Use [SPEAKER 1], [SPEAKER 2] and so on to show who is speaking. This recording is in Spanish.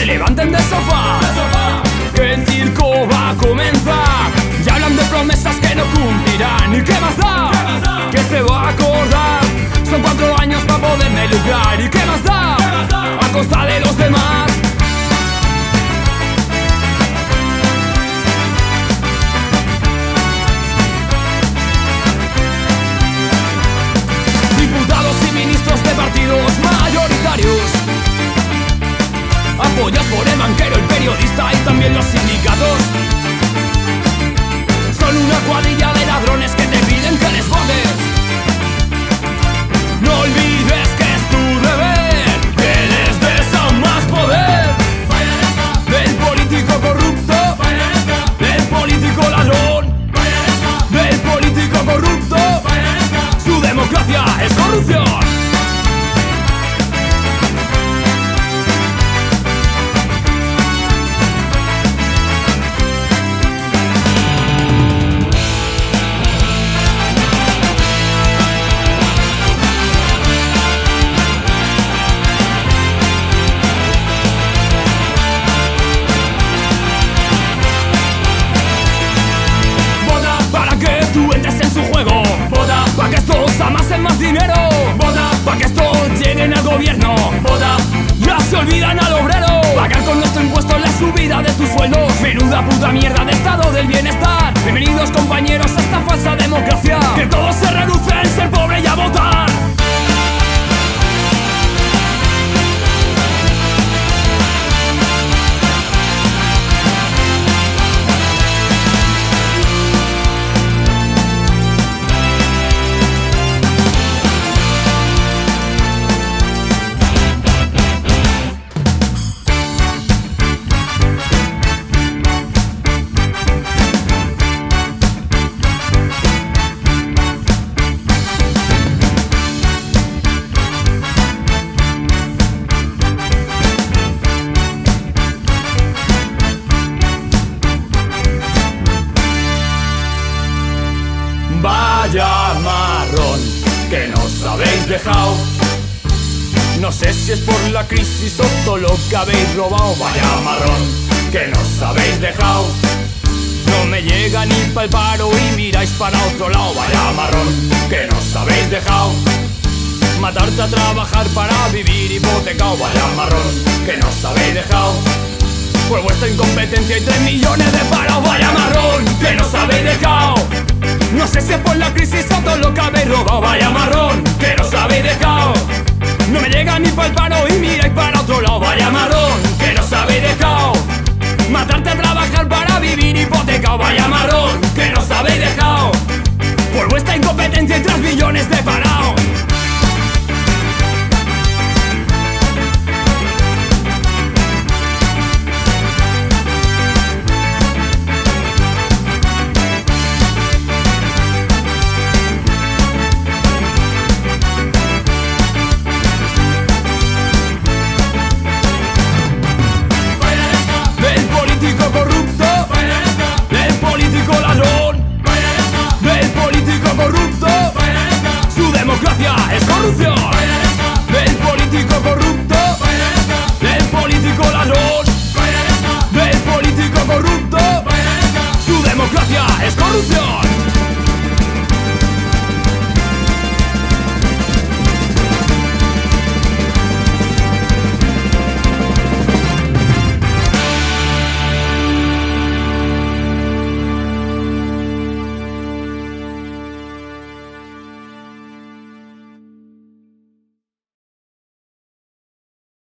[SPEAKER 1] levanten del sofá, que el circo va a comenzar. Y hablan de promesas que no cumplirán. ¿Y qué más da? ¿Qué se va a acordar? Son 4 años para poderme lucrar. ¿Y qué más da? A costa de los demás. Diputados y ministros de partidos mayoritarios, apoyados por el banquero, el periodista y también los sindicatos. Son una cuadrilla de ladrones que te piden que les votes. No olvides que es tu deber, que les des aún más poder. Del político corrupto, del político ladrón, del político corrupto. Su democracia es corrupción. Vota pa' que estos amasen más dinero. Vota pa' que estos lleguen al gobierno. Vota, ya se olvidan al obrero. Pagar con nuestro impuesto la subida de tus sueldos. Menuda puta mierda de estado del bienestar. Bienvenidos compañeros a esta falsa democracia, que todo se reduce en ser pobre y a votar. Vaya marrón que nos habéis dejado. No sé si es por la crisis o todo lo que habéis robado. Vaya marrón que nos habéis dejado. No me llega ni pa'l paro y miráis para otro lado. Vaya marrón que nos habéis dejado. Matarte a trabajar para vivir hipotecado. Vaya marrón que nos habéis dejado. Por vuestra incompetencia y 3 millones de paros. Vaya marrón que nos habéis dejado. No sé si es por la crisis o todo lo que habéis robado. Vaya marrón que nos habéis dejado. No me llega ni pa'l paro y miráis para otro lado. Vaya marrón que nos habéis dejado. Matarte a trabajar para vivir hipotecado. Vaya marrón que nos habéis dejado. Por vuestra incompetencia y 3 millones de parados.